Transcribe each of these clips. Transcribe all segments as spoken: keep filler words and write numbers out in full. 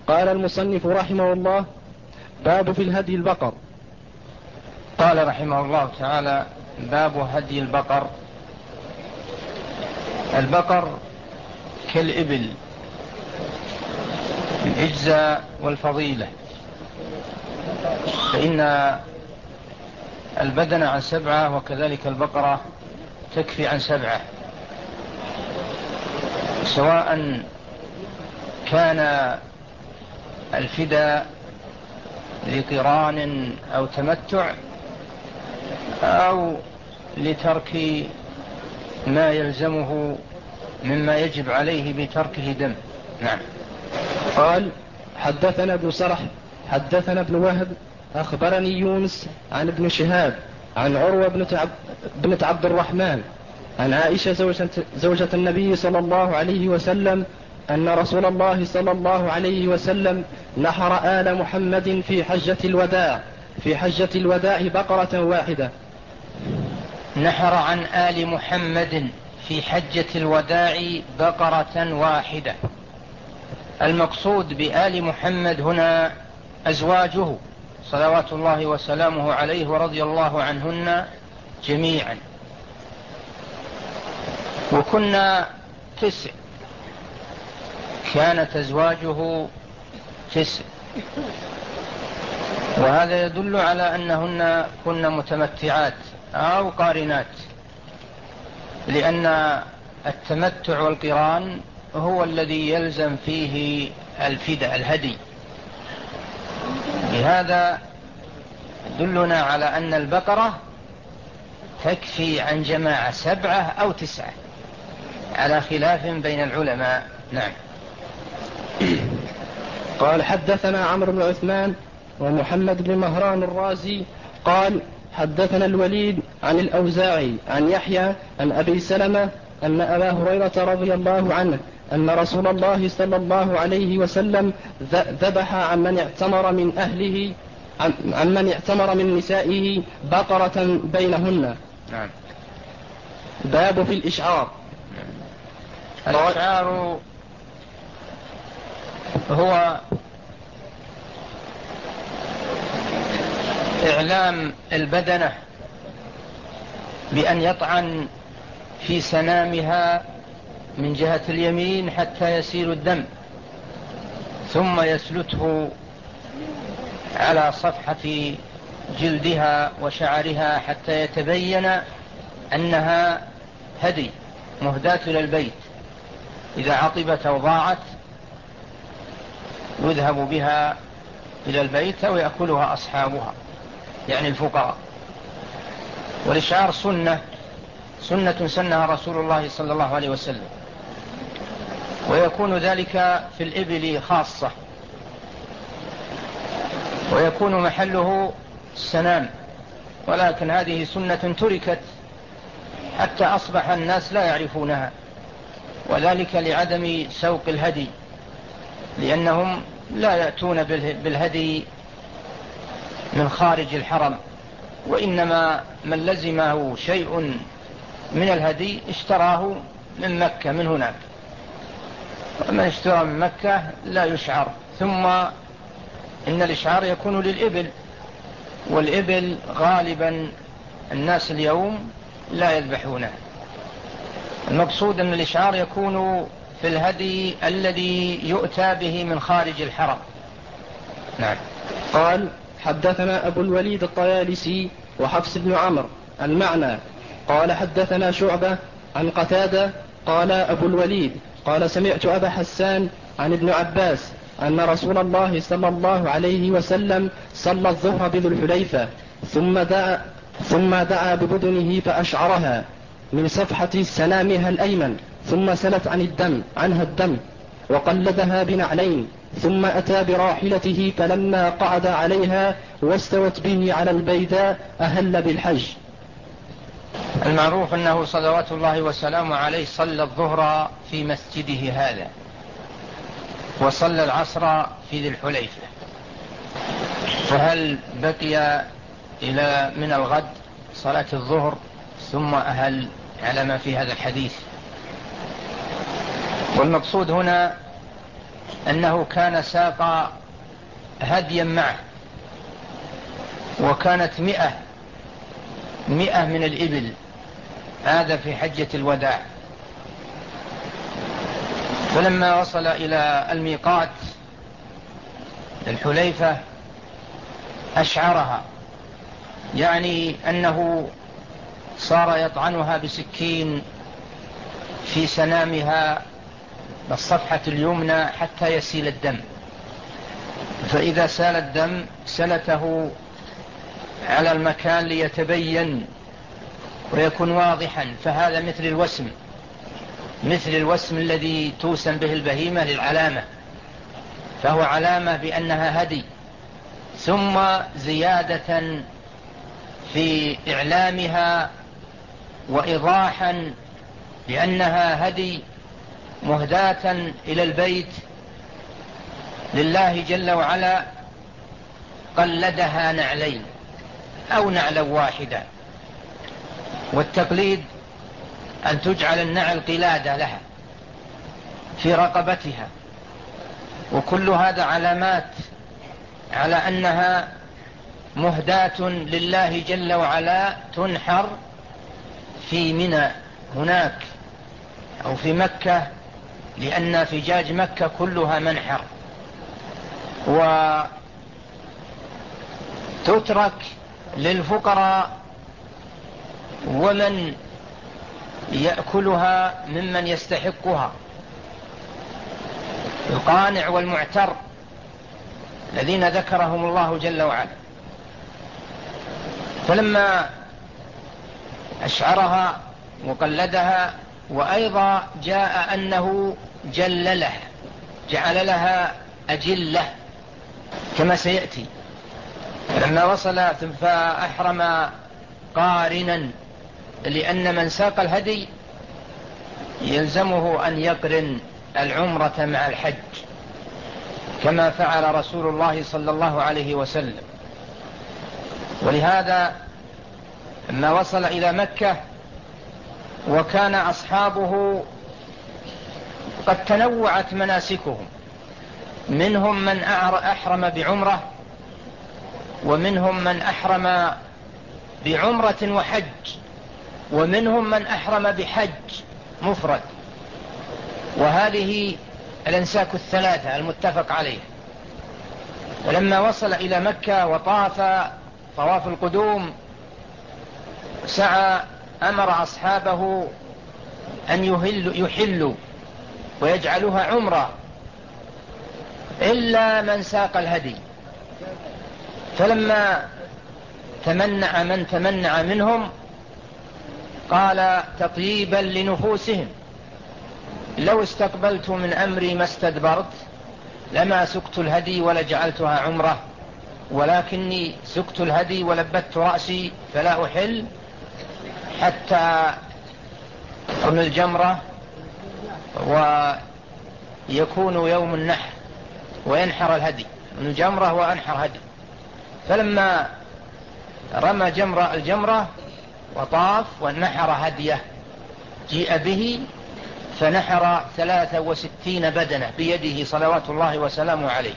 قال المصنف رحمه الله: باب في الهدي البقر. قال رحمه الله تعالى: باب هدي البقر. البقر كالإبل الإجزاء والفضيلة، فإن البدن عن سبعة وكذلك البقرة تكفي عن سبعة، سواء كان الفداء لقران أو تمتع أو لترك ما يلزمه مما يجب عليه بتركه دم. نعم. قال: حدثنا ابن سرح حدثنا ابن وهب أخبرني يونس عن ابن شهاب عن عروة بنت عبد الرحمن عن عائشة زوجة, زوجة النبي صلى الله عليه وسلم أن رسول الله صلى الله عليه وسلم نحر آل محمد في حجة الوداع في حجة الوداع بقرة واحدة. نحر عن آل محمد في حجة الوداع بقرة واحدة. المقصود بآل محمد هنا أزواجه صلوات الله وسلامه عليه ورضي الله عنهن جميعا، وكنا تسع، كانت أزواجه تسع، وهذا يدل على أنهن كن متمتعات أو قارنات، لأن التمتع والقران هو الذي يلزم فيه الفداء الهدي. لهذا يدلنا على أن البقرة تكفي عن جماعة سبعة أو تسعة على خلاف بين العلماء. نعم. قال: حدثنا عمرو بن عثمان ومحمد بن مهران الرازي قال: حدثنا الوليد عن الأوزاعي عن يحيى عن أبي سلمة أن أبا هريرة رضي الله عنه أن رسول الله صلى الله عليه وسلم ذبح عن من اعتمر من أهله عن من اعتمر من نسائه بقرة بينهن. نعم. باب في الإشعار. الإشعار هو إعلام البدنة بأن يطعن في سنامها من جهة اليمين حتى يسيل الدم، ثم يسلته على صفحة جلدها وشعرها حتى يتبين أنها هدي مهداة إلى البيت. إذا عطبت أو ضاعت يذهب بها إلى البيت أو يأكلها أصحابها، يعني الفقراء. والإشعار سنة سنة سنها رسول الله صلى الله عليه وسلم، ويكون ذلك في الإبل خاصة، ويكون محله السنام، ولكن هذه سنة تركت حتى أصبح الناس لا يعرفونها، وذلك لعدم سوق الهدي، لأنهم لا يأتون بالهدي من خارج الحرم، وإنما من لزمه شيء من الهدي اشتراه من مكة من هناك، ومن اشترى من مكة لا يشعر. ثم إن الإشعار يكون للإبل، والإبل غالبا الناس اليوم لا يذبحونه. المقصود أن الإشعار يكون في الهدي الذي يؤتى به من خارج الحرم. نعم. قال: حدثنا أبو الوليد الطيالسي وحفص بن عمرو المعنى. قال: حدثنا شعبة عن قتادة قال أبو الوليد قال: سمعت أبا حسان عن ابن عباس أن رسول الله صلى الله عليه وسلم صلى الظهر بذو الحليفة ثم دعا, ثم دعا ببدنه فأشعرها من صفحة سنامها الأيمن، ثم سلت عن الدم عنها الدم وقلدها بنعلين، ثم أتى براحلته فلما قعد عليها واستوت به على البيداء أهل بالحج. المعروف أنه صلوات الله وسلامه عليه صلى الظهر في مسجده هذا، وصلى العصر في ذي الحليفة، فهل بقي إلى من الغد صلاة الظهر ثم أهل على ما في هذا الحديث؟ والمقصود هنا أنه كان ساق هديا معه، وكانت مئة مئة من الإبل، هذا في حجة الوداع. فلما وصل إلى الميقات الحليفة أشعرها، يعني أنه صار يطعنها بسكين في سنامها الصفحة اليمنى حتى يسيل الدم، فإذا سال الدم سلته على المكان ليتبين ويكون واضحا، فهذا مثل الوسم، مثل الوسم الذي توسم به البهيمة للعلامة، فهو علامة بأنها هدي. ثم زيادة في إعلامها وإيضاحا بأنها هدي مهداة إلى البيت لله جل وعلا، قلدها نعلين أو نعلا واحدة. والتقليد أن تجعل النعل قلادة لها في رقبتها، وكل هذا علامات على أنها مهداة لله جل وعلا، تنحر في منى هناك أو في مكة، لأن فجاج مكة كلها منحر، وتترك للفقراء ومن يأكلها ممن يستحقها، القانع والمعتر الذين ذكرهم الله جل وعلا. فلما أشعرها وقلدها، وأيضا جاء أنه جلله، جعل لها أجلة كما سيأتي. لما وصل فأحرم قارنا، لأن من ساق الهدي يلزمه أن يقرن العمرة مع الحج كما فعل رسول الله صلى الله عليه وسلم. ولهذا لما وصل إلى مكة وكان أصحابه قد تنوعت مناسكهم، منهم من أحرم بعمرة، ومنهم من أحرم بعمرة وحج، ومنهم من أحرم بحج مفرد، وهذه الأنساك الثلاثة المتفق عليه. ولما وصل إلى مكة وطاف طواف القدوم سعى، أمر أصحابه أن يهل يحلوا ويجعلوها عمرة إلا من ساق الهدي. فلما تمنع من تمنع منهم قال تطييبا لنفوسهم: لو استقبلت من أمري ما استدبرت لما سكت الهدي ولجعلتها عمرة، ولكني سكت الهدي ولبت رأسي فلا أحل حتى أرمي الجمرة ويكون يوم النحر وينحر الهدي من الجمرة وأنحر هدي. فلما رمى جمرة الجمرة وطاف ونحر هديه جيء به فنحر ثلاثة وستين بدنة بيده صلوات الله وسلامه عليه،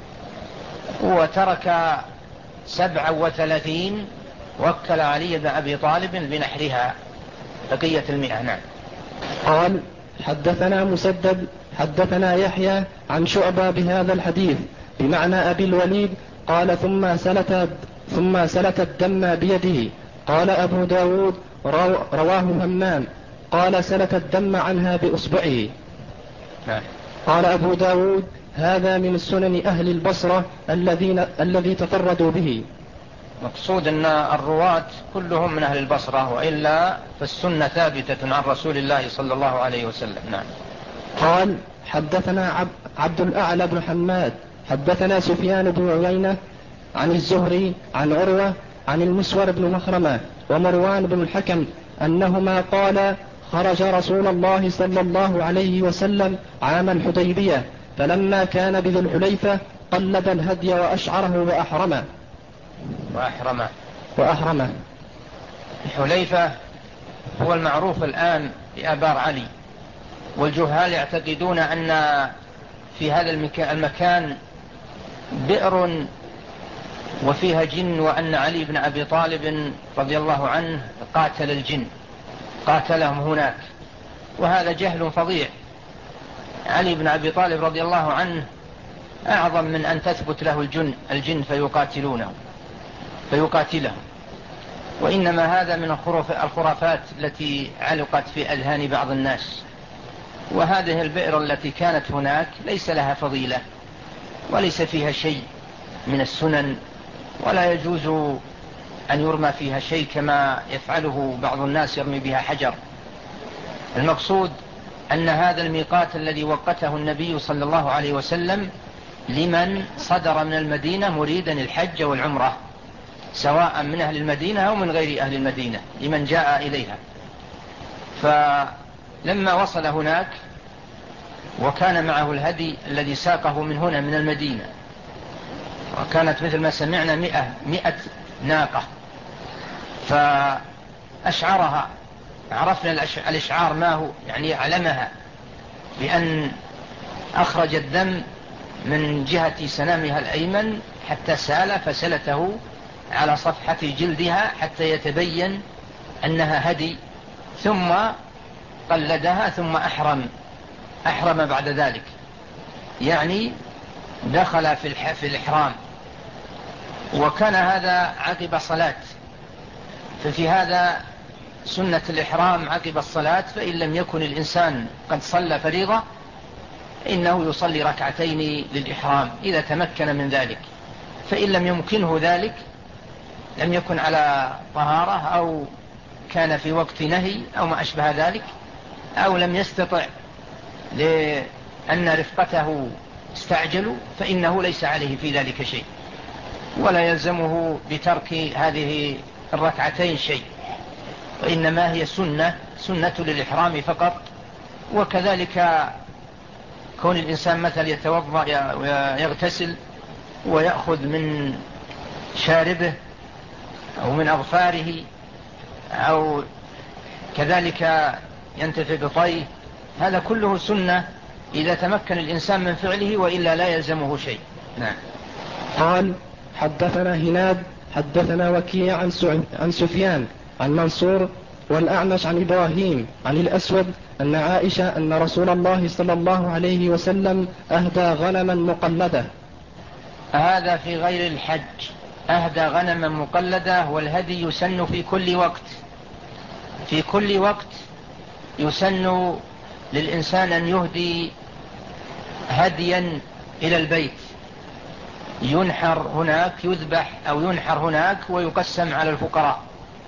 وترك سبعة وثلاثين وكل علي بن أبي طالب بنحرها بقية المئة. نعم. قال: حدثنا مسدد حدثنا يحيى عن شعبة بهذا الحديث بمعنى أبي الوليد قال: ثم سلت ثم سلت الدم بيده. قال أبو داود: رواه همام قال: سلت الدم عنها بإصبعه. نعم. قال أبو داود: هذا من سنن أهل البصرة الذين الذي تفردوا به. مقصود أن الرواة كلهم من أهل البصرة، وإلا فالسنة ثابتة عن رسول الله صلى الله عليه وسلم. نعم. قال: حدثنا عب عبد الأعلى بن حماد حدثنا سفيان بن عيينة عن الزهري عن عروة عن المسور بن مخرمة ومروان بن الحكم أنهما قال: خرج رسول الله صلى الله عليه وسلم عام الحديبية، فلما كان بذي الحليفة قلد الهدي وأشعره وأحرمه وأحرمه وأحرمه الحليفة هو المعروف الآن بآبار علي، والجهال يعتقدون أن في هذا المكان بئر وفيها جن، وأن علي بن أبي طالب رضي الله عنه قاتل الجن، قاتلهم هناك، وهذا جهل فظيع. علي بن أبي طالب رضي الله عنه أعظم من أن تثبت له الجن, الجن فيقاتلونه فيقاتلهم، وإنما هذا من الخرافات التي علقت في أذهان بعض الناس. وهذه البئر التي كانت هناك ليس لها فضيلة وليس فيها شيء من السنن، ولا يجوز أن يرمى فيها شيء كما يفعله بعض الناس، يرمي بها حجر. المقصود أن هذا الميقات الذي وقته النبي صلى الله عليه وسلم لمن صدر من المدينة مريدا الحج والعمرة، سواء من أهل المدينة أو من غير أهل المدينة، لمن جاء إليها. فلما وصل هناك وكان معه الهدي الذي ساقه من هنا من المدينة، وكانت مثل ما سمعنا مئة, مئة ناقة، فأشعرها، عرفنا الإشعار ما هو، يعني علمها بأن أخرج الدم من جهة سنامها الأيمن حتى سال، فسلته على صفحة جلدها حتى يتبين أنها هدي، ثم قلدها ثم أحرم أحرم بعد ذلك، يعني دخل في في الإحرام. وكان هذا عقب صلاة، ففي هذا سنة الإحرام عقب الصلاة، فإن لم يكن الإنسان قد صلى فريضة إنه يصلي ركعتين للإحرام إذا تمكن من ذلك. فإن لم يمكنه ذلك، لم يكن على طهارة أو كان في وقت نهي أو ما أشبه ذلك، أو لم يستطع لأن رفقته استعجلوا، فإنه ليس عليه في ذلك شيء، ولا يلزمه بترك هذه الركعتين شيء، وإنما هي سنة سنة للإحرام فقط. وكذلك كون الإنسان مثل يتوضأ ويغتسل ويأخذ من شاربه أو من أظفاره، أو كذلك ينتفع بطيه، هذا كله سنة إذا تمكن الإنسان من فعله، وإلا لا يلزمه شيء. نعم. قال: حدثنا هناد حدثنا وكيع عن, عن سفيان عن منصور والأعمش عن إبراهيم عن الأسود أن عائشة أن رسول الله صلى الله عليه وسلم أهدى غنما مقلدة. هذا في غير الحج، أهدى غنما مقلدة، والهدي يسن في كل وقت، في كل وقت يسن للإنسان أن يهدي هديا إلى البيت، ينحر هناك، يذبح أو ينحر هناك ويقسم على الفقراء.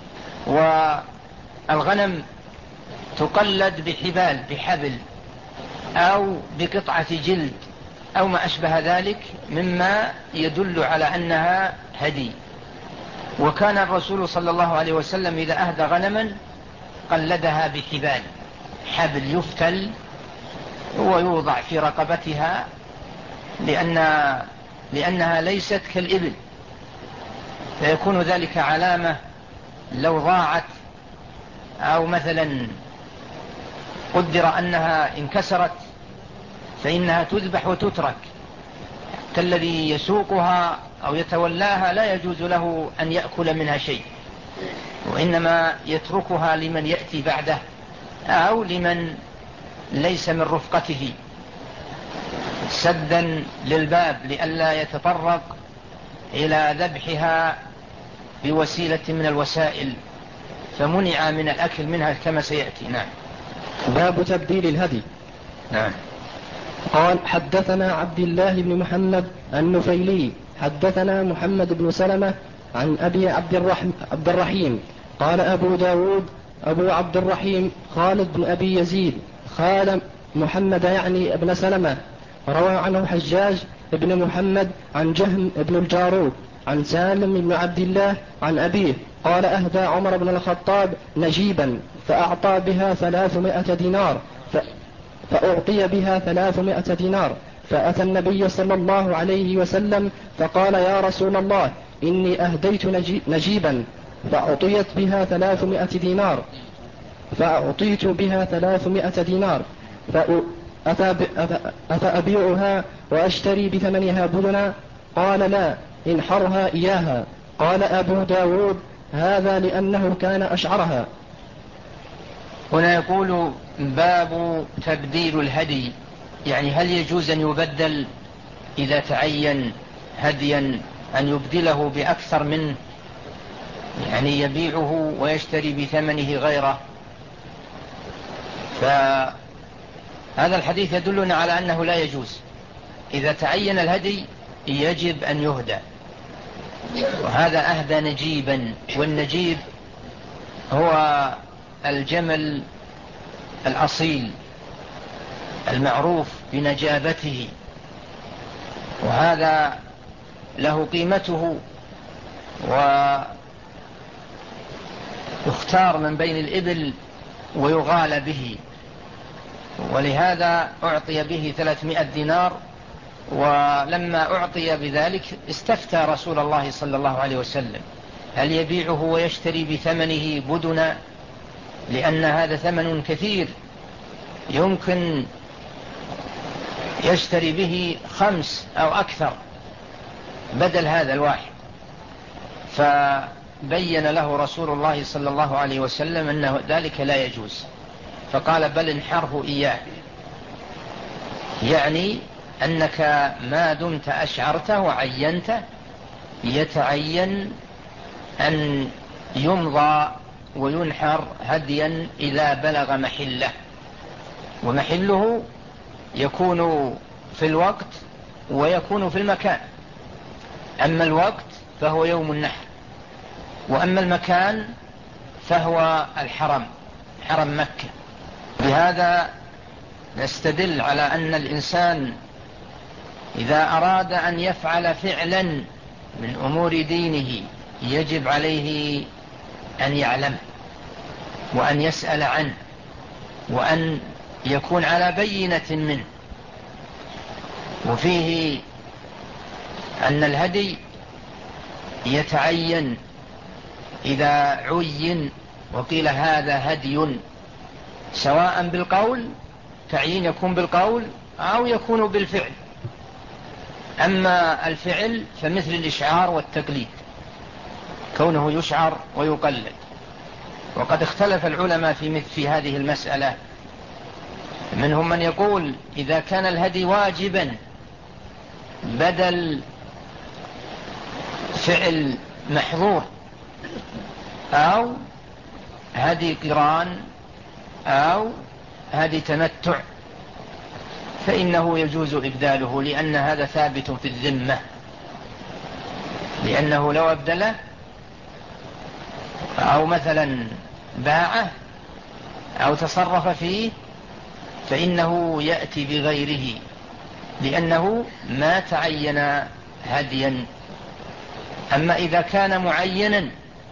والغنم تقلد بحبال، بحبل أو بقطعة جلد أو ما أشبه ذلك مما يدل على أنها هدي. وكان الرسول صلى الله عليه وسلم إذا أهدى غنما قلدها بحبال، حبل يفتل ويوضع في رقبتها، لأن لأنها ليست كالإبل، فيكون ذلك علامة لو ضاعت أو مثلا قدر أنها انكسرت فإنها تذبح وتترك، كالذي يسوقها أو يتولاها لا يجوز له أن يأكل منها شيء، وإنما يتركها لمن يأتي بعده أو لمن ليس من رفقته، سدا للباب لئلا يتطرق إلى ذبحها بوسيلة من الوسائل، فمنع من الأكل منها كما سيأتي. نعم. باب تبديل الهدي. نعم. قال: حدثنا عبد الله بن محمد النفيلي حدثنا محمد بن سلمة عن أبي عبد الرحيم, عبد الرحيم قال أبو داود أبو عبد الرحيم خالد بن أبي يزيد خال محمد يعني ابن سلمة، روى عنه حجاج ابن محمد عن جهم ابن الجارود عن سالم بن عبد الله عن أبيه قال: أهدى عمر بن الخطاب نجيبا فأعطى بها ثلاثمائة دينار ف... فأعطي بها ثلاثمائة دينار، فأتى النبي صلى الله عليه وسلم فقال: يا رسول الله إني أهديت نجيبا فأعطيت بها ثلاثمائة دينار فأعطيت بها ثلاثمائة دينار أفأبيعها وأشتري بثمنها بدنا؟ قال لا، انحرها إياها. قال أبو داود هذا لأنه كان أشعرها. هنا يقول باب تبديل الهدي، يعني هل يجوز أن يبدل إذا تعين هديا أن يبدله بأكثر منه، يعني يبيعه ويشتري بثمنه غيره؟ فهذا الحديث يدلنا على أنه لا يجوز. إذا تعين الهدي يجب أن يهدى، وهذا أهدى نجيبا، والنجيب هو الجمل الأصيل المعروف بنجابته، وهذا له قيمته، ويختار من بين الإبل ويغال به، ولهذا أعطي به ثلاثمائة دينار. ولما أعطي بذلك استفتى رسول الله صلى الله عليه وسلم هل يبيعه ويشتري بثمنه بدنا، لأن هذا ثمن كثير يمكن يشتري به خمس أو أكثر بدل هذا الواحد. فبين له رسول الله صلى الله عليه وسلم أنه ذلك لا يجوز، فقال بل انحره إياه، يعني أنك ما دمت أشعرته وعينته يتعين أن يمضى وينحر هديا إذا بلغ محله، ومحله يكون في الوقت ويكون في المكان. أما الوقت فهو يوم النحر، وأما المكان فهو الحرم، حرم مكة. بهذا نستدل على أن الإنسان إذا أراد أن يفعل فعلا من أمور دينه يجب عليه أن يعلم وأن يسأل عنه وأن يكون على بينة منه. وفيه أن الهدي يتعين إذا عين وقيل هذا هدي، سواء بالقول، تعيين يكون بالقول أو يكون بالفعل. أما الفعل فمثل الإشعار والتقليد، كونه يشعر ويقلد. وقد اختلف العلماء في مثل في هذه المسألة، منهم من يقول إذا كان الهدي واجبا بدل فعل محظور، أو هدي قران أو هدي تمتع، فإنه يجوز إبداله، لأن هذا ثابت في الذمة، لأنه لو أبدله أو مثلا باعه أو تصرف فيه فإنه يأتي بغيره، لأنه ما تعين هديا. أما إذا كان معينا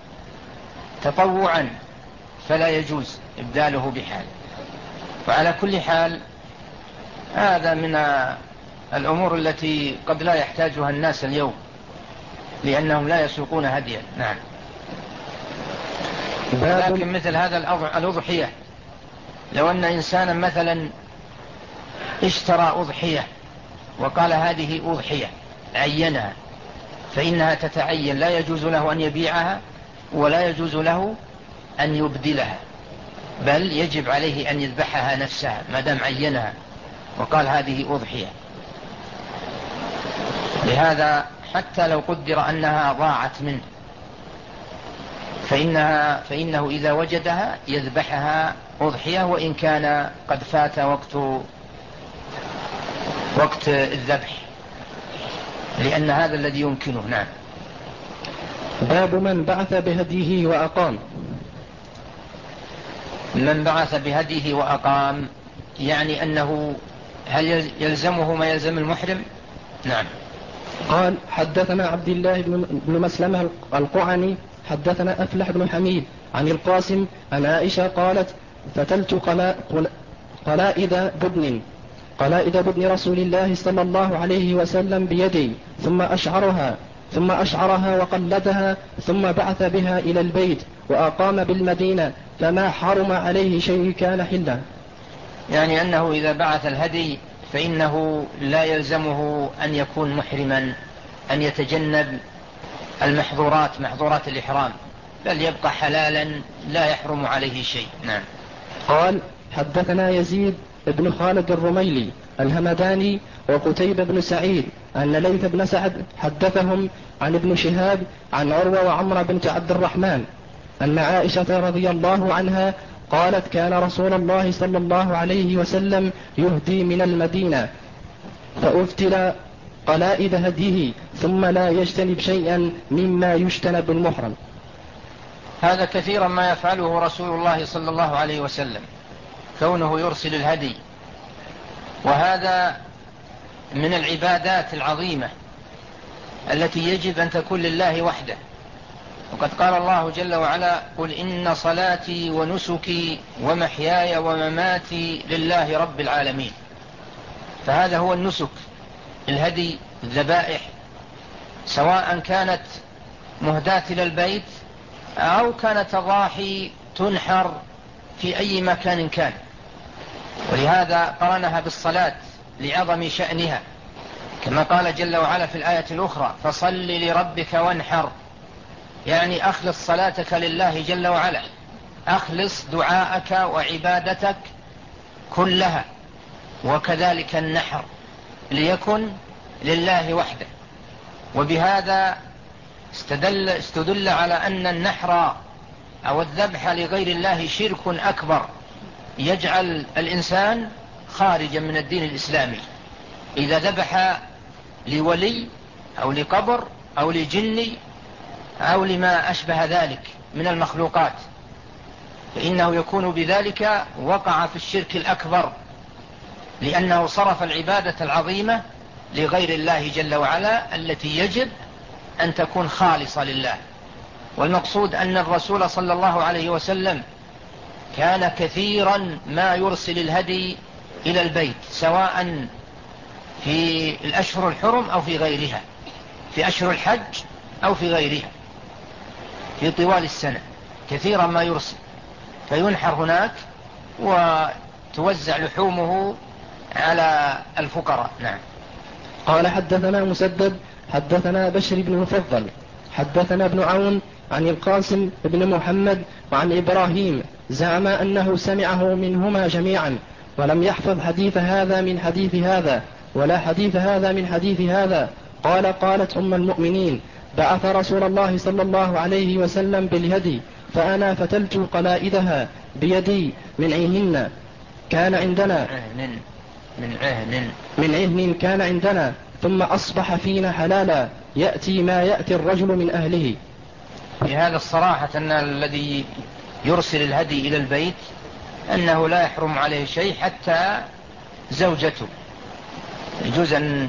تطوعا فلا يجوز إبداله بحال. وعلى كل حال هذا من الأمور التي قد لا يحتاجها الناس اليوم، لأنهم لا يسوقون هديا. نعم. لكن مثل هذا الأضحية، لو أن إنسانا مثلا اشترى أضحية وقال هذه أضحية عينها، فإنها تتعين، لا يجوز له أن يبيعها ولا يجوز له أن يبدلها، بل يجب عليه أن يذبحها نفسها ما دام عينها وقال هذه أضحية. لهذا حتى لو قدر أنها ضاعت منه فإنها فإنه إذا وجدها يذبحها أضحية، وإن كان قد فات وقت وقت الذبح، لأن هذا الذي يمكنه. نعم. باب من بعث بهديه وأقام. من بعث بهديه وأقام يعني أنه هل يلزمه ما يلزم المحرم؟ نعم. قال حدثنا عبد الله بن مسلمة القعني حدثنا أفلح بن حميد عن القاسم عن عائشة قالت فتلت قلائد بدن قلائد بدن رسول الله صلى الله عليه وسلم بيدي، ثم أشعرها ثم أشعرها وقلدها، ثم بعث بها إلى البيت وأقام بالمدينة، فما حرم عليه شيء كان حلا. يعني أنه إذا بعث الهدي فإنه لا يلزمه أن يكون محرما، أن يتجنب المحظورات محظورات الإحرام، بل يبقى حلالا لا يحرم عليه شيء. نعم. قال حدثنا يزيد بن خالد الرميلي الهمداني وقتيبة بن سعيد أن ليث بن سعد حدثهم عن ابن شهاب عن عروة وعمرة بنت عبد الرحمن أن عائشة رضي الله عنها قالت كان رسول الله صلى الله عليه وسلم يهدي من المدينة فأفتل قلائد هديه ثم لا يجتنب شيئا مما يجتنب المحرم. هذا كثيرا ما يفعله رسول الله صلى الله عليه وسلم، كونه يرسل الهدي، وهذا من العبادات العظيمة التي يجب أن تكون لله وحده. وقد قال الله جل وعلا قل إن صلاتي ونسكي ومحياي ومماتي لله رب العالمين. فهذا هو النسك، الهدي، الذبائح، سواء كانت مهداة إلى البيت أو كانت الضاحي تنحر في أي مكان كان. ولهذا قرنها بالصلاة لعظم شأنها، كما قال جل وعلا في الآية الأخرى فصل لربك وانحر، يعني أخلص صلاتك لله جل وعلا، أخلص دعاءك وعبادتك كلها، وكذلك النحر ليكن لله وحده. وبهذا استدل, استدل على أن النحر أو الذبح لغير الله شرك أكبر يجعل الإنسان خارجا من الدين الإسلامي. إذا ذبح لولي أو لقبر أو لجني أو لما أشبه ذلك من المخلوقات فإنه يكون بذلك وقع في الشرك الأكبر، لأنه صرف العبادة العظيمة لغير الله جل وعلا التي يجب أن تكون خالصة لله. والمقصود أن الرسول صلى الله عليه وسلم كان كثيرا ما يرسل الهدي إلى البيت، سواء في الأشهر الحرم أو في غيرها، في أشهر الحج أو في غيرها، في طوال السنة كثيرا ما يرسل، فينحر هناك وتوزع لحومه على الفقراء. نعم. قال حدثنا مسدد حدثنا بشر بن مفضل حدثنا ابن عون عن القاسم بن محمد وعن إبراهيم زعم أنه سمعه منهما جميعا، ولم يحفظ حديث هذا من حديث هذا ولا حديث هذا من حديث هذا. قال قالت أم المؤمنين بعث رسول الله صلى الله عليه وسلم بالهدي فأنا فتلت قلائدها بيدي من عهن كان عندنا من عهن من عهن كان عندنا ثم أصبح فينا حلالا يأتي ما يأتي الرجل من أهله. في هذا الصراحة أن الذي يرسل الهدي إلى البيت أنه لا يحرم عليه شيء حتى زوجته، يجوز أن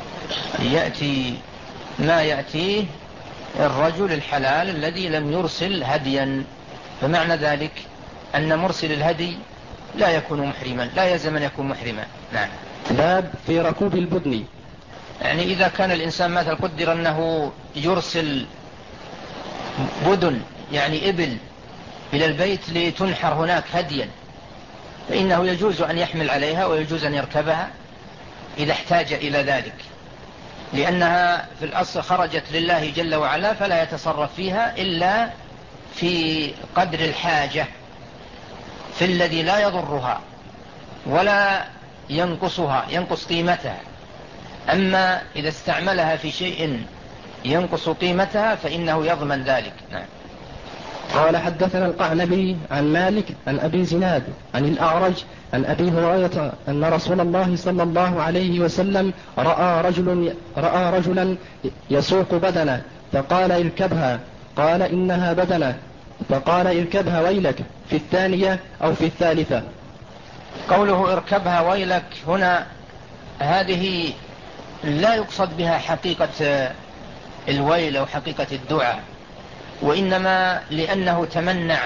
يأتي ما يأتيه الرجل الحلال الذي لم يرسل هديا، فمعنى ذلك أن مرسل الهدي لا يكون محرما، لا يلزم أن يكون محرما. نعم. باب في ركوب البدن، يعني إذا كان الإنسان مثل قدر أنه يرسل بدن يعني إبل إلى البيت لتنحر هناك هديا، فإنه يجوز أن يحمل عليها ويجوز أن يركبها إذا احتاج إلى ذلك، لأنها في الأصل خرجت لله جل وعلا فلا يتصرف فيها إلا في قدر الحاجة، في الذي لا يضرها ولا ينقصها ينقص قيمتها. أما إذا استعملها في شيء ينقص قيمتها فإنه يضمن ذلك. نعم. قال حدثنا القعنبي عن مالك عن أبي زناد عن الأعرج عن أبي هريرة أن رسول الله صلى الله عليه وسلم رأى رجل رأى رجلا يسوق بدنه فقال اركبها، قال إنها بدنه، فقال اركبها ويلك في الثانية أو في الثالثة. قوله اركبها ويلك هنا هذه لا يقصد بها حقيقة الويل أو حقيقة الدعاء، وإنما لأنه تمنع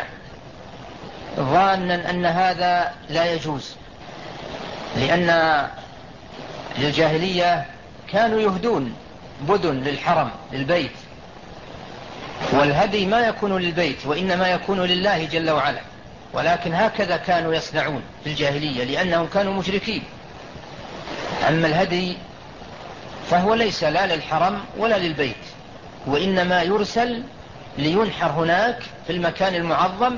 ظانا أن هذا لا يجوز، لأن الجاهلية كانوا يهدون بدن للحرم للبيت، والهدي ما يكون للبيت وإنما يكون لله جل وعلا، ولكن هكذا كانوا يصنعون في الجاهلية لأنهم كانوا مشركين. أما الهدي فهو ليس لا للحرم ولا للبيت، وإنما يرسل لينحر هناك في المكان المعظم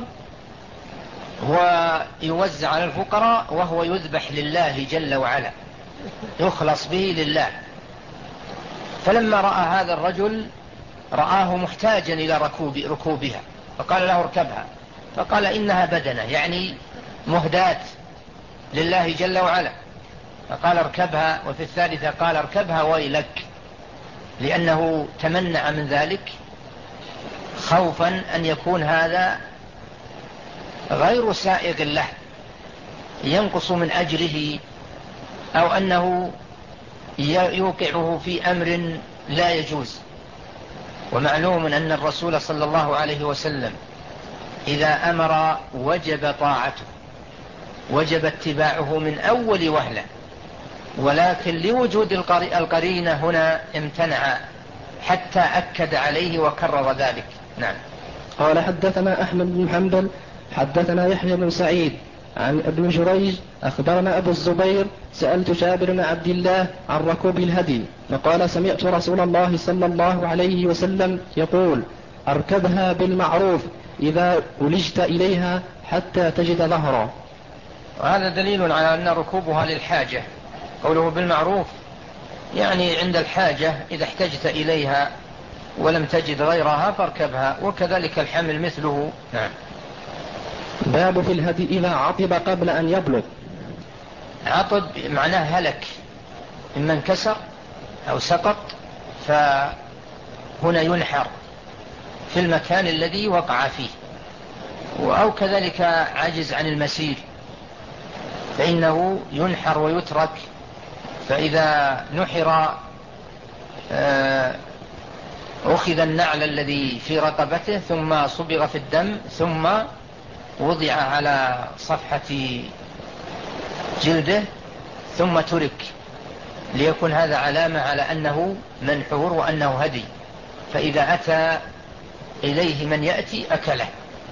ويوزع على الفقراء، وهو يذبح لله جل وعلا، يخلص به لله. فلما رأى هذا الرجل رآه محتاجا إلى ركوب ركوبها فقال له اركبها، فقال إنها بدنة يعني مهداة لله جل وعلا، فقال اركبها. وفي الثالثة قال اركبها ويلك، لأنه تمنع من ذلك خوفا أن يكون هذا غير سائغ له ينقص من أجره، أو أنه يوقعه في أمر لا يجوز. ومعلوم أن الرسول صلى الله عليه وسلم إذا أمر وجب طاعته، وجب اتباعه من أول وهلة، ولكن لوجود القرينة هنا امتنع حتى أكد عليه وكرر ذلك. نعم. قال حدثنا أحمد بن حنبل حدثنا يحيى بن سعيد عن ابن جريج أخبرنا أبو الزبير سألت جابر بن عبد الله عن ركوب الهدي فقال سمعت رسول الله صلى الله عليه وسلم يقول أركبها بالمعروف إذا ولجت إليها حتى تجد ظهرا. وهذا دليل على أن ركوبها للحاجة، قوله بالمعروف يعني عند الحاجة إذا احتجت إليها ولم تجد غيرها فاركبها، وكذلك الحمل مثله. نعم. باب في الهدي إذا عطب قبل أن يبلغ. عطب معناه هلك، إما انكسر أو سقط، فهنا ينحر في المكان الذي وقع فيه، أو كذلك عجز عن المسير فإنه ينحر ويترك. فإذا نحر أخذ النعل الذي في رقبته ثم صبغ في الدم ثم وضع على صفحة جلده ثم ترك، ليكون هذا علامة على أنه منحور وأنه هدي، فإذا أتى إليه من يأتي أكله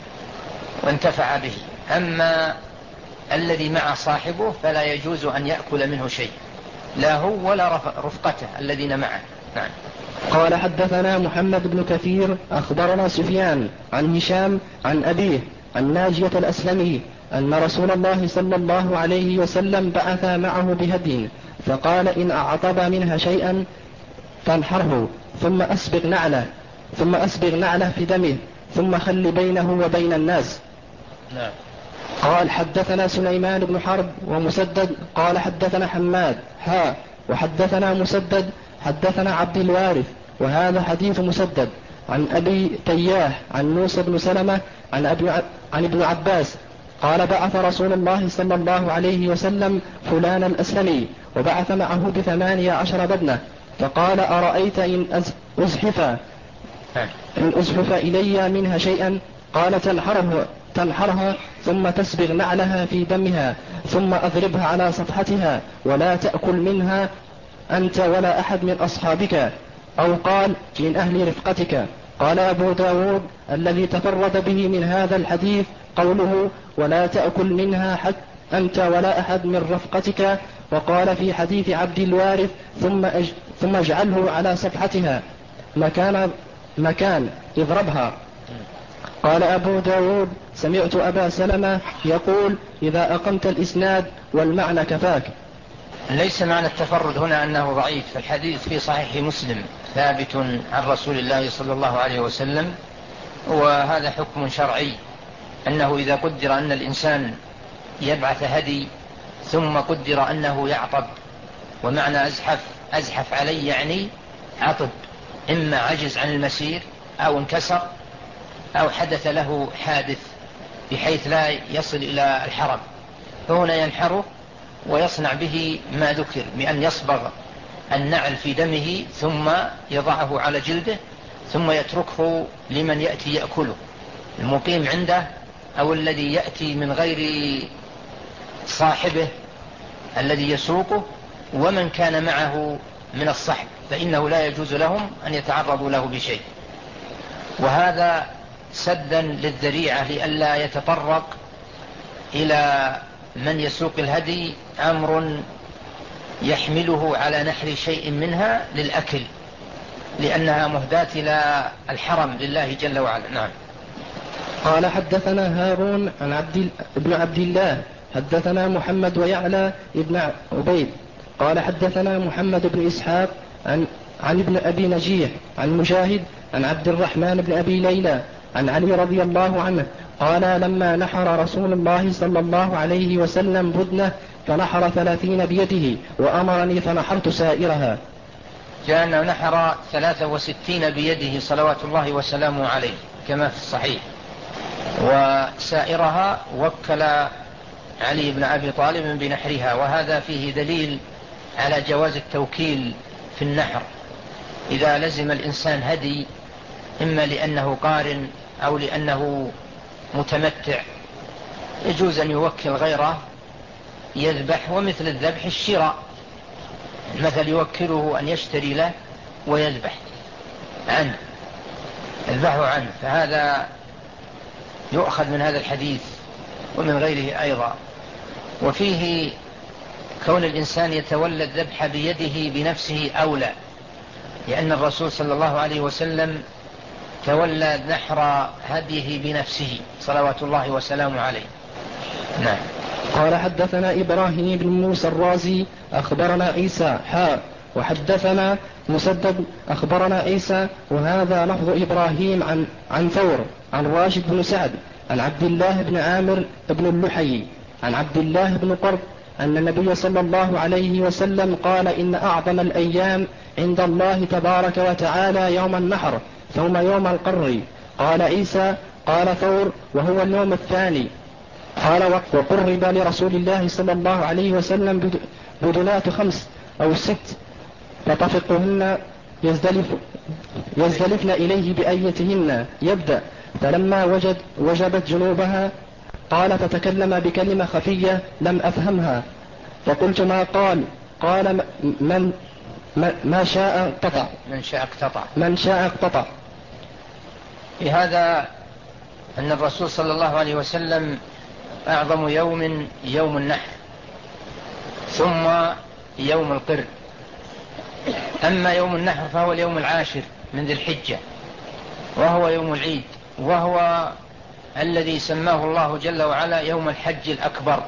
وانتفع به. أما الذي مع صاحبه فلا يجوز أن يأكل منه شيء، لا هو ولا رفقته الذين معه. نعم. قال حدثنا محمد بن كثير أخبرنا سفيان عن هشام عن أبيه عن ناجية الأسلمي أن رسول الله صلى الله عليه وسلم بعث معه بهدي فقال إن أعطب منها شيئا فانحره ثم أسبغ نعله ثم أسبغ نعله في دمه ثم خل بينه وبين الناس. نعم. قال حدثنا سليمان بن حرب ومسدد قال حدثنا حماد ها وحدثنا مسدد حدثنا عبد الوارث وهذا حديث مسدد عن أبي تياه عن موسى بن سلمة عن, أبي عن ابن عباس قال بعث رسول الله صلى الله عليه وسلم فلان الأسلمي وبعث معه بثمانية عشر بدنة فقال أرأيت إن أزحف, إن أزحف إلي منها شيئا قال تنحره تنحرها ثم تسبغ نعلها في دمها ثم أضربها على صفحتها ولا تأكل منها أنت ولا أحد من أصحابك أو قال من أهل رفقتك. قال أبو داود الذي تفرد به من هذا الحديث قوله ولا تأكل منها حتى أنت ولا أحد من رفقتك، وقال في حديث عبد الوارث ثم, أج... ثم اجعله على صفحتها مكان, مكان اضربها. قال أبو داود سمعت أبا سلمة يقول إذا أقمت الإسناد والمعنى كفاك. ليس معنى التفرد هنا أنه ضعيف، فالحديث في صحيح مسلم ثابت عن رسول الله صلى الله عليه وسلم، وهذا حكم شرعي أنه إذا قدر أن الإنسان يبعث هدي ثم قدر أنه يعطب، ومعنى أزحف أزحف عليه يعني عطب، إما عجز عن المسير أو انكسر أو حدث له حادث بحيث لا يصل إلى الحرم، فهنا ينحره ويصنع به ما ذكر بأن يصبغ النعل في دمه ثم يضعه على جلده ثم يتركه لمن يأتي يأكله، المقيم عنده أو الذي يأتي من غير صاحبه الذي يسوقه، ومن كان معه من الصحب فإنه لا يجوز لهم أن يتعرضوا له بشيء. وهذا سدا للذريعة لئلا يتطرق إلى من يسوق الهدي أمر يحمله على نحر شيء منها للأكل، لأنها مهداة إلى الحرم لله جل وعلا. نعم. قال حدثنا هارون عن عبد ابن عبد الله حدثنا محمد ويعلى ابن عبيد قال حدثنا محمد بن إسحاق عن عن ابن أبي نجيح عن مجاهد عن عبد الرحمن بن أبي ليلى عن علي رضي الله عنه قال لما نحر رسول الله صلى الله عليه وسلم بدنه فنحر ثلاثين بيده وأمرني فنحرت سائرها. جاء أنه نحر ثلاثة وستين بيده صلوات الله وسلامه عليه كما في الصحيح، وسائرها وكل علي بن أبي طالب بنحرها، وهذا فيه دليل على جواز التوكيل في النحر إذا لزم الإنسان هدي، إما لأنه قارن أو لأنه متمتع، يجوز أن يوكل غيره يذبح. ومثل الذبح الشراء، مثل يوكله أن يشتري له ويذبح عنه، يذبحه عنه، فهذا يؤخذ من هذا الحديث ومن غيره أيضا. وفيه كون الإنسان يتولى الذبح بيده بنفسه أولى، لأن الرسول صلى الله عليه وسلم تولى نحر هديه بنفسه صلوات الله وسلامه عليه. نعم. قال حدثنا إبراهيم بن موسى الرازي أخبرنا عيسى حاء وحدثنا مسدد أخبرنا عيسى وهذا لفظ إبراهيم عن عن ثور عن راشد بن سعد عن عبد الله بن عامر بن اللحي عن عبد الله بن قرب أن النبي صلى الله عليه وسلم قال إن أعظم الأيام عند الله تبارك وتعالى يوم النحر ثم يوم القر. قال عيسى قال ثور وهو اليوم الثاني. قال وقرب لرسول الله صلى الله عليه وسلم بدنات خمس أو ست فتفقهن يزدلف يزدلفن إليه بأيتهن يبدأ، فلما وجد وجبت جنوبها قال فتكلم بكلمة خفية لم أفهمها فقلت ما قال؟ قال من ما شاء اقتطع من شاء اقتطع من شاء اقتطع. في هذا أن الرسول صلى الله عليه وسلم أعظم يوم يوم النحر ثم يوم القر. أما يوم النحر فهو اليوم العاشر من ذي الحجة، وهو يوم العيد، وهو الذي سماه الله جل وعلا يوم الحج الأكبر،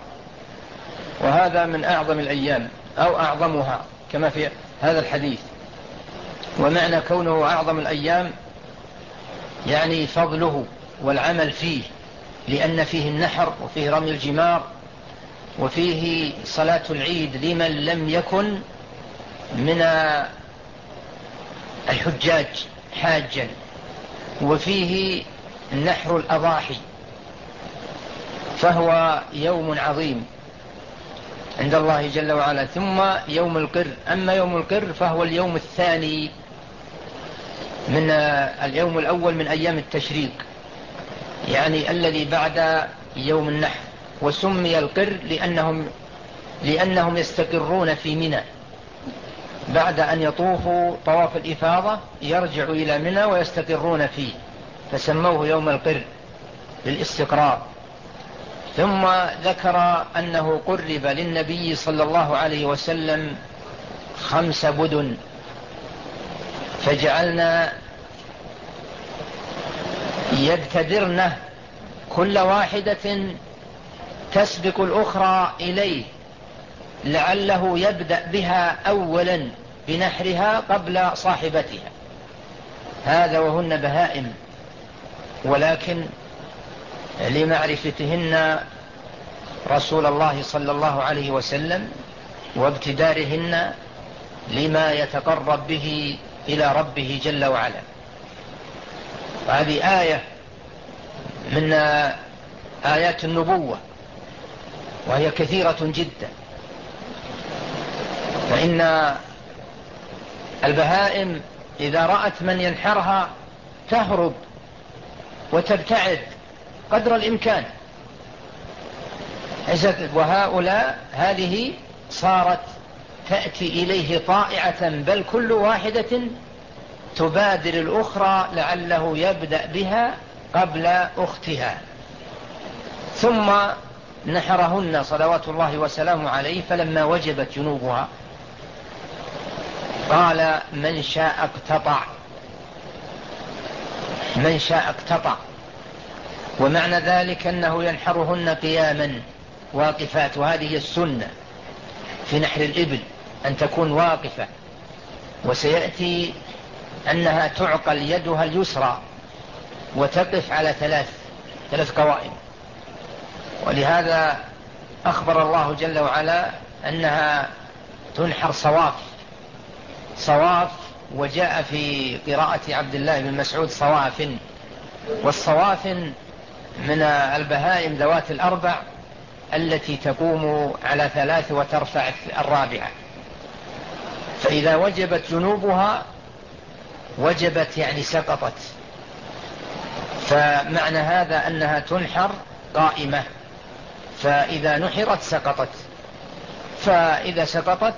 وهذا من أعظم الأيام أو أعظمها كما في هذا الحديث. ومعنى كونه أعظم الأيام يعني فضله والعمل فيه، لأن فيه النحر وفيه رمي الجمار وفيه صلاة العيد لمن لم يكن من الحجاج حاجا، وفيه نحر الأضاحي، فهو يوم عظيم عند الله جل وعلا. ثم يوم القر، أما يوم القر فهو اليوم الثاني من اليوم الأول من أيام التشريق، يعني الذي بعد يوم النحر. وسمي القر لأنهم, لأنهم يستقرون في منى بعد أن يطوفوا طواف الإفاضة، يرجعوا إلى منى ويستقرون فيه، فسموه يوم القر للاستقرار. ثم ذكر أنه قرب للنبي صلى الله عليه وسلم خمس بدن، فجعلنا يبتدرنه كل واحدة تسبق الأخرى إليه، لعله يبدأ بها أولا بنحرها قبل صاحبتها. هذا وهن بهائم، ولكن لمعرفتهن رسول الله صلى الله عليه وسلم وابتدارهن لما يتقرب به إلى ربه جل وعلا. وهذه آية من آيات النبوة، وهي كثيرة جدا، فإن البهائم إذا رأت من ينحرها تهرب وتبتعد قدر الإمكان، وهؤلاء هذه صارت تأتي إليه طائعة، بل كل واحدة تبادر الأخرى لعله يبدأ بها قبل أختها. ثم نحرهن صلوات الله وسلامه عليه، فلما وجبت جنوبها قال من شاء اقتطع، من شاء اقتطع. ومعنى ذلك أنه ينحرهن قياما واقفات، وهذه هي السنة في نحر الإبل أن تكون واقفة. وسيأتي أنها تعقل يدها اليسرى وتقف على ثلاث ثلاث قوائم. ولهذا أخبر الله جل وعلا أنها تنحر صواف صواف، وجاء في قراءة عبد الله بن مسعود صواف. والصواف من البهائم ذوات الأربع التي تقوم على ثلاث وترفع الرابعة. فإذا وجبت جنوبها وجبت يعني سقطت، فمعنى هذا أنها تنحر قائمة، فإذا نحرت سقطت، فإذا سقطت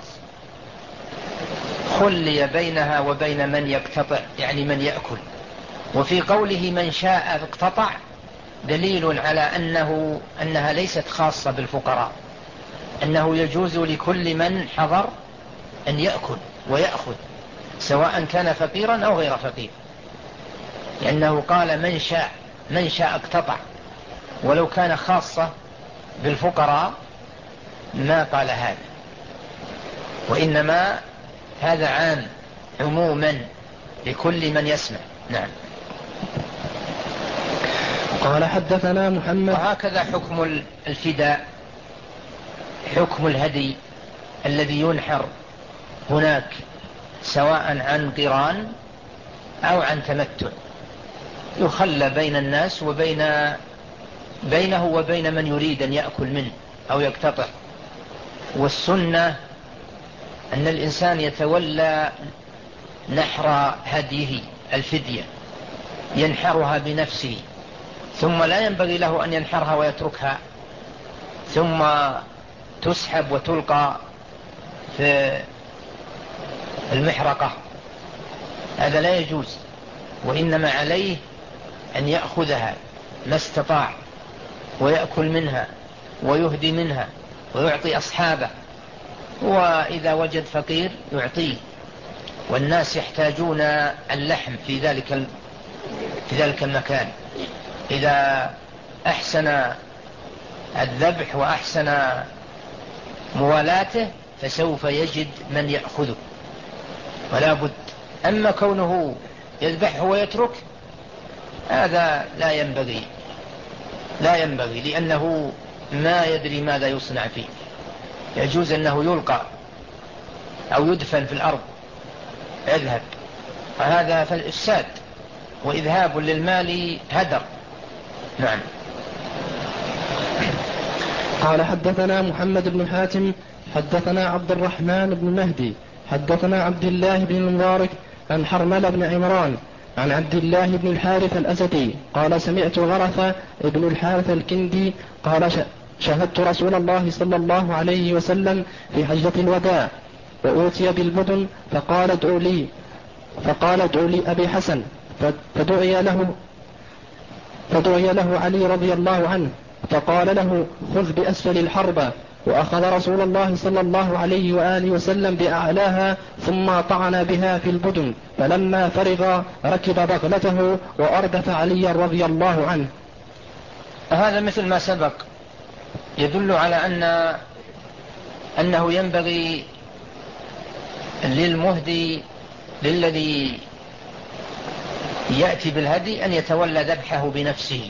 خلي بينها وبين من يقتطع يعني من يأكل. وفي قوله من شاء اقتطع دليل على أنه أنها ليست خاصة بالفقراء، أنه يجوز لكل من حضر أن يأكل ويأخذ سواء كان فقيرا أو غير فقير، لأنه قال من شاء من شاء اقتطع. ولو كان خاصة بالفقراء ما قال هذا، وإنما هذا عام عموما لكل من يسمع. نعم. قال حدثنا محمد. وهكذا حكم الفداء، حكم الهدي الذي ينحر هناك سواء عن قران أو عن تمتع، يخلى بين الناس وبين بينه وبين من يريد أن يأكل منه أو يقتطع. والسنة أن الإنسان يتولى نحر هديه الفدية، ينحرها بنفسه، ثم لا ينبغي له أن ينحرها ويتركها ثم تسحب وتلقى في المحرقة، هذا لا يجوز. وإنما عليه أن يأخذها ما استطاع ويأكل منها ويهدي منها ويعطي أصحابه، وإذا وجد فقير يعطيه. والناس يحتاجون اللحم في ذلك في ذلك المكان. إذا أحسن الذبح وأحسن موالاته فسوف يجد من يأخذه ولا بد. أما كونه يذبحه ويترك هذا لا ينبغي لا ينبغي لأنه ما يدري ماذا يصنع فيه. يجوز أنه يلقى أو يدفن في الأرض يذهب، فهذا فالإفساد وإذهاب للمال هدر. نعم. قال حدثنا محمد بن حاتم حدثنا عبد الرحمن بن مهدي حدثنا عبد الله بن المبارك عن حرمل بن عمران عن عبد الله بن الحارث الأسدي قال سمعت غرث بن الحارث الكندي قال شهدت رسول الله صلى الله عليه وسلم في حجة الوداع وأوتي بالبدن فقال ادعوا لي فقال ادعوا لي أبي حسن فدعي له فدعي له علي رضي الله عنه فقال له خذ بأسفل الحربة، وأخذ رسول الله صلى الله عليه وآله وسلم بأعلاها ثم طعن بها في البدن، فلما فرغ ركب بغلته وأردف علي رضي الله عنه. هذا مثل ما سبق يدل على أن أنه ينبغي للمهدي للذي يأتي بالهدي أن يتولى ذبحه بنفسه.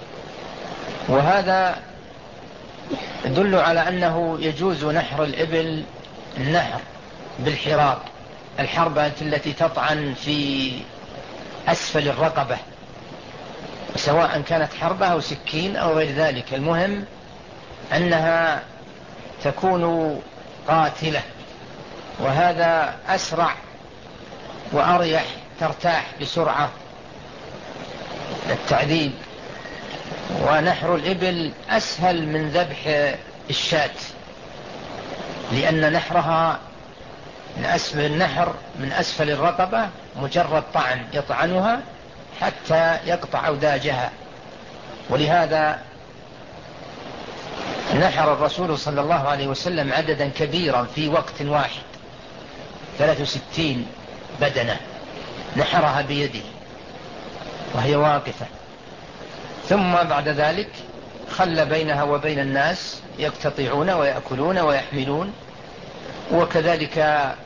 وهذا يدل على أنه يجوز نحر الإبل النحر بالحراب، الحربة التي تطعن في أسفل الرقبة، سواء كانت حربة أو سكين أو غير ذلك، المهم أنها تكون قاتلة، وهذا أسرع وأريح، ترتاح بسرعة التعذيب. ونحر الإبل أسهل من ذبح الشاة، لأن نحرها من أسفل النحر من أسفل الرقبة مجرد طعن يطعنها حتى يقطع أوداجها. ولهذا نحر الرسول صلى الله عليه وسلم عددا كبيرا في وقت واحد، ثلاث وستين بدنة نحرها بيده وهي واقفة، ثم بعد ذلك خلى بينها وبين الناس يقتطعون ويأكلون ويحملون. وكذلك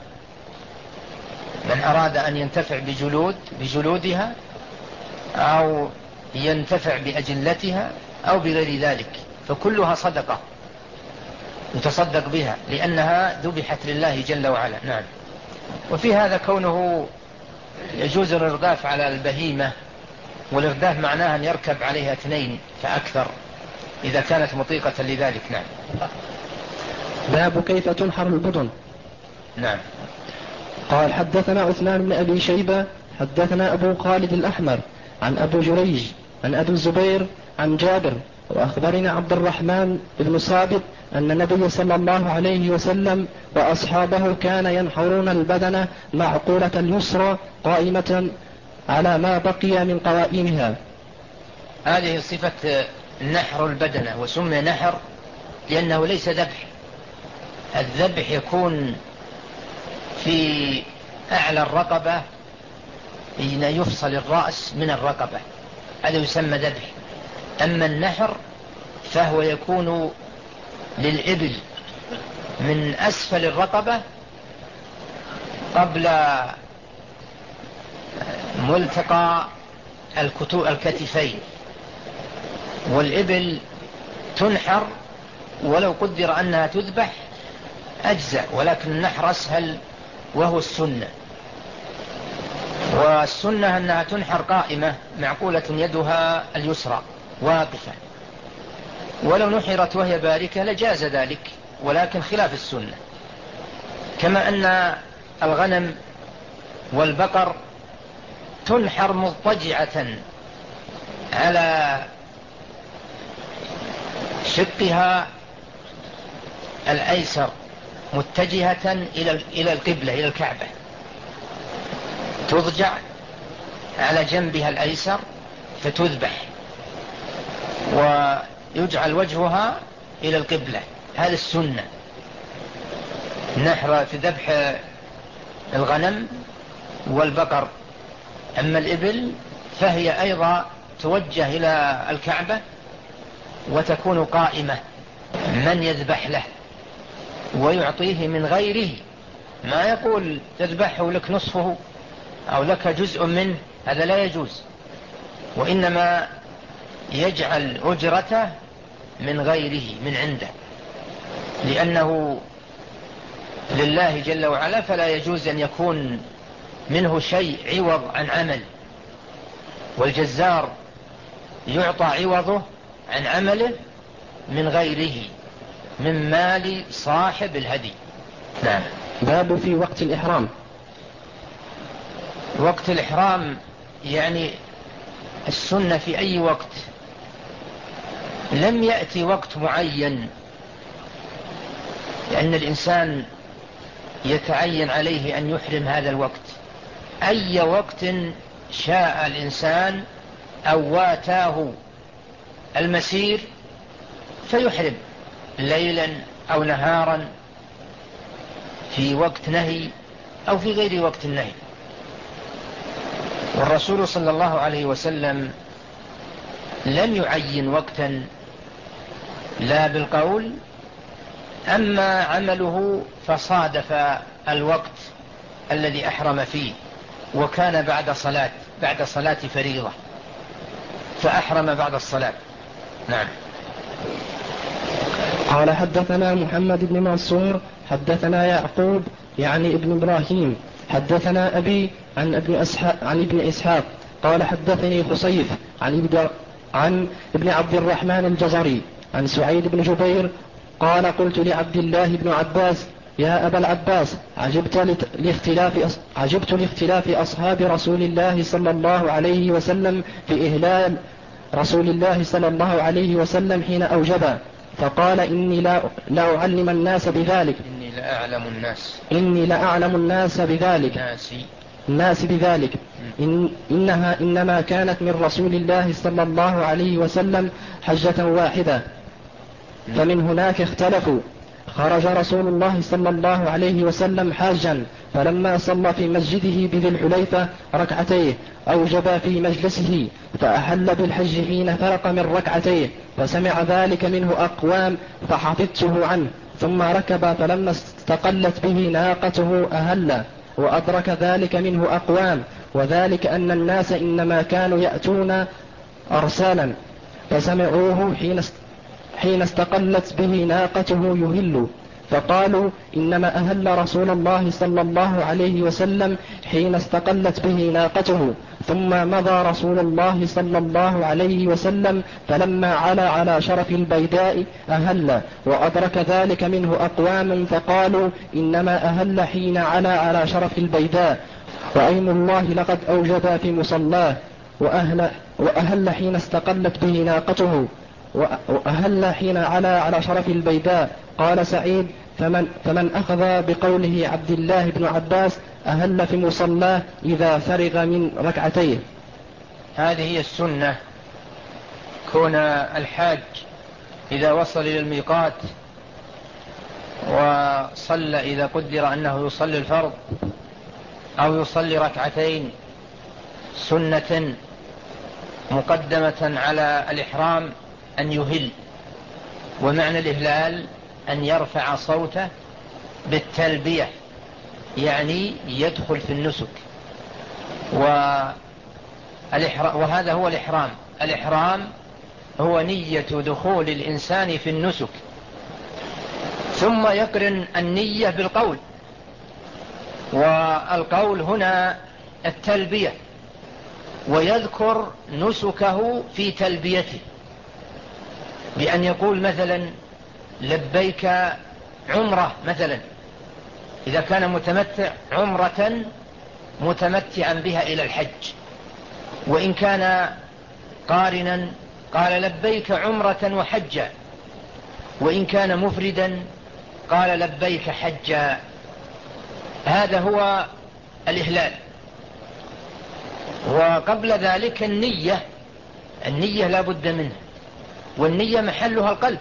من أراد أن ينتفع بجلود بجلودها أو ينتفع بأجلتها أو بغير ذلك فكلها صدقة يتصدق بها لأنها ذبحت لله جل وعلا. نعم. وفي هذا كونه يجوز الإرداف على البهيمة، والإرداف معناها أن يركب عليها اثنين فأكثر إذا كانت مطيقة لذلك. نعم. باب كيف تنحر البدن. نعم. قال حدثنا عثمان بن أبي شيبة حدثنا أبو خالد الأحمر عن أبو جريج عن أبي الزبير عن جابر وأخبرنا عبد الرحمن بن صابت أن النبي صلى الله عليه وسلم وأصحابه كان ينحرون البدن معقولة اليسرى قائمة على ما بقي من قوائمها. هذه صفة نحر البدنة، وسمي نحر لأنه ليس ذبح. الذبح يكون في أعلى الرقبة حين يفصل الرأس من الرقبة، هذا يسمى ذبح. أما النحر فهو يكون للإبل من أسفل الرقبة قبل ملتقى الكتفين، والإبل تنحر ولو قدر أنها تذبح أجزاء، ولكن النحر أسهل وهو السنة. والسنة أنها تنحر قائمة معقولة يدها اليسرى واقفة، ولو نحرت وهي باركة لجاز ذلك، ولكن خلاف السنة. كما أن الغنم والبقر تنحر مضطجعة على شقها الأيسر متجهة إلى القبلة إلى الكعبة، تضجع على جنبها الأيسر فتذبح ويجعل وجهها إلى القبلة. هذا السنة نحر في ذبح الغنم والبقر. أما الإبل فهي أيضا توجه إلى الكعبة وتكون قائمة، من يذبح له ويعطيه من غيره، ما يقول تذبحه لك نصفه أو لك جزء منه، هذا لا يجوز، وإنما يجعل أجرته من غيره من عنده، لأنه لله جل وعلا، فلا يجوز أن يكون منه شيء عوض عن عمل، والجزار يعطى عوضه عن عمله من غيره من مال صاحب الهدي. نعم. باب في وقت الإحرام. وقت الإحرام يعني السنة في أي وقت، لم يأتي وقت معين، لأن الإنسان يتعين عليه أن يحرم هذا الوقت. أي وقت شاء الإنسان أو واتاه المسير فيحرم، ليلا أو نهارا، في وقت نهي أو في غير وقت النهي. والرسول صلى الله عليه وسلم لم يعين وقتا لا بالقول، أما عمله فصادف الوقت الذي أحرم فيه، وكان بعد صلاة بعد صلاة فريضة فأحرم بعد الصلاة. نعم. قال حدثنا محمد بن منصور حدثنا يعقوب يعني ابن إبراهيم حدثنا أبي عن ابن أسحاق عن ابن إسحاق قال حدثني خصيف عن ابن عن ابن عبد الرحمن الجزري عن سعيد بن جبير قال قلت لعبد الله بن عباس يا أبا العباس عجبت لاختلاف عجبت لاختلاف أصحاب رسول الله صلى الله عليه وسلم في إهلال رسول الله صلى الله عليه وسلم حين أوجب، فقال إني لا, لا أعلم الناس بذلك إني لأعلم الناس إني لأعلم الناس بذلك ناسي الناس بذلك إن إنها إنما كانت من رسول الله صلى الله عليه وسلم حجة واحدة، فمن هناك اختلفوا. خرج رسول الله صلى الله عليه وسلم حاجا، فلما صلى في مسجده بذي الحليفة ركعتيه أوجب في مجلسه، فأحل بالحج حين فرق من ركعتيه، فسمع ذلك منه أقوام فحفظته عنه، ثم ركب فلما استقلت به ناقته أهل، وأدرك ذلك منه أقوام، وذلك أن الناس إنما كانوا يأتون أرسالا، فسمعوه حين حين استقلت به ناقته يهل، فقالوا إنما أهل رسول الله صلى الله عليه وسلم حين استقلت به ناقته، ثم مضى رسول الله صلى الله عليه وسلم فلما علا على شرف البيداء أهل، وأدرك ذلك منه أقوام فقالوا إنما أهل حين علا على شرف البيداء، وأيم الله لقد أوجب في مصلاه، وأهل, وأهل حين استقلت به ناقته، وأهل حين علا على شرف البيداء. قال سعيد: فمن, فمن أخذ بقوله عبد الله بن عباس أهل في مصلاه إذا فرغ من ركعتيه. هذه هي السنة، كون الحاج إذا وصل إلى الميقات وصلى إذا قدر أنه يصلي الفرض أو يصلي ركعتين سنة مقدمة على الإحرام أن يهل، ومعنى الإهلال أن يرفع صوته بالتلبية، يعني يدخل في النسك، وهذا هو الإحرام. الإحرام هو نية دخول الإنسان في النسك، ثم يقرن النية بالقول، والقول هنا التلبية، ويذكر نسكه في تلبيته بأن يقول مثلا لبيك عمرة، مثلا إذا كان متمتع عمرة متمتعا بها إلى الحج، وإن كان قارنا قال لبيك عمرة وحجا، وإن كان مفردا قال لبيك حجا. هذا هو الإهلال. وقبل ذلك النية، النية لا بد منها، والنية محلها القلب،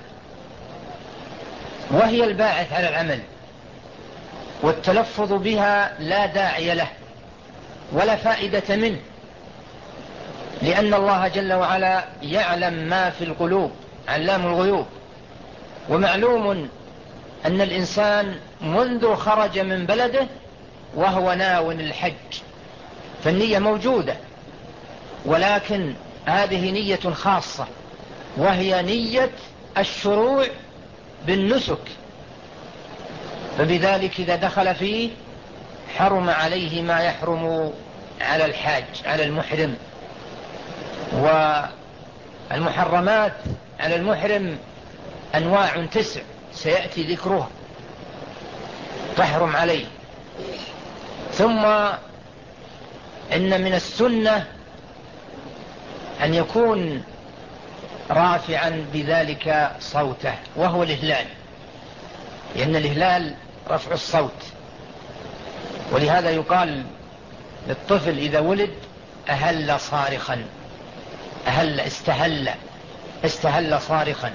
وهي الباعث على العمل، والتلفظ بها لا داعي له ولا فائدة منه، لأن الله جل وعلا يعلم ما في القلوب، علام الغيوب. ومعلوم أن الإنسان منذ خرج من بلده وهو ناو الحج، فالنية موجودة، ولكن هذه نية خاصة، وهي نية الشروع بالنسك، فبذلك إذا دخل فيه حرم عليه ما يحرم على الحاج، على المحرم. والمحرمات على المحرم أنواع تسع سيأتي ذكرها تحرم عليه. ثم إن من السنة أن يكون رافعا بذلك صوته، وهو الإهلال، لأن الإهلال رفع الصوت. ولهذا يقال للطفل إذا ولد أهل صارخا، أهل استهل استهل صارخا،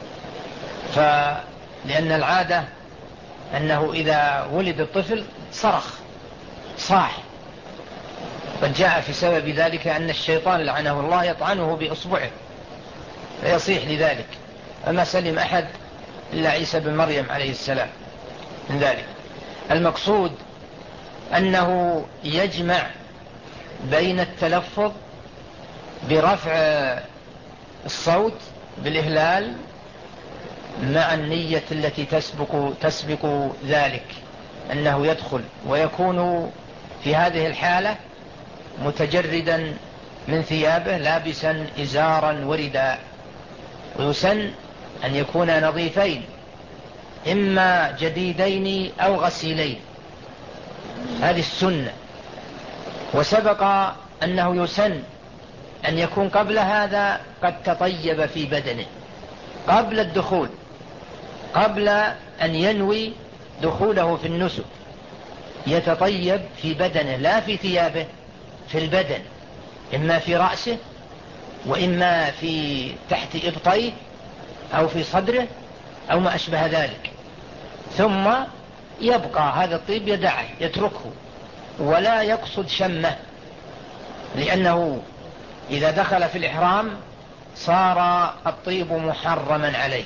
فلأن العادة أنه إذا ولد الطفل صرخ صاح، قد جاء في سبب ذلك أن الشيطان لعنه الله يطعنه بأصبعه فيصيح لذلك، فما سلم أحد إلا عيسى بن مريم عليه السلام من ذلك. المقصود أنه يجمع بين التلفظ برفع الصوت بالإهلال مع النية التي تسبق, تسبق ذلك، أنه يدخل ويكون في هذه الحالة متجردا من ثيابه لابسا إزارا ورداء، ويسن أن يكون نظيفين، إما جديدين أو غسيلين، هذه السنة. وسبق أنه يسن أن يكون قبل هذا قد تطيب في بدنه قبل الدخول، قبل أن ينوي دخوله في النسك، يتطيب في بدنه لا في ثيابه، في البدن، إما في رأسه وإما في تحت إبطيه أو في صدره أو ما أشبه ذلك، ثم يبقى هذا الطيب يدعه يتركه ولا يقصد شمه، لأنه إذا دخل في الإحرام صار الطيب محرما عليه.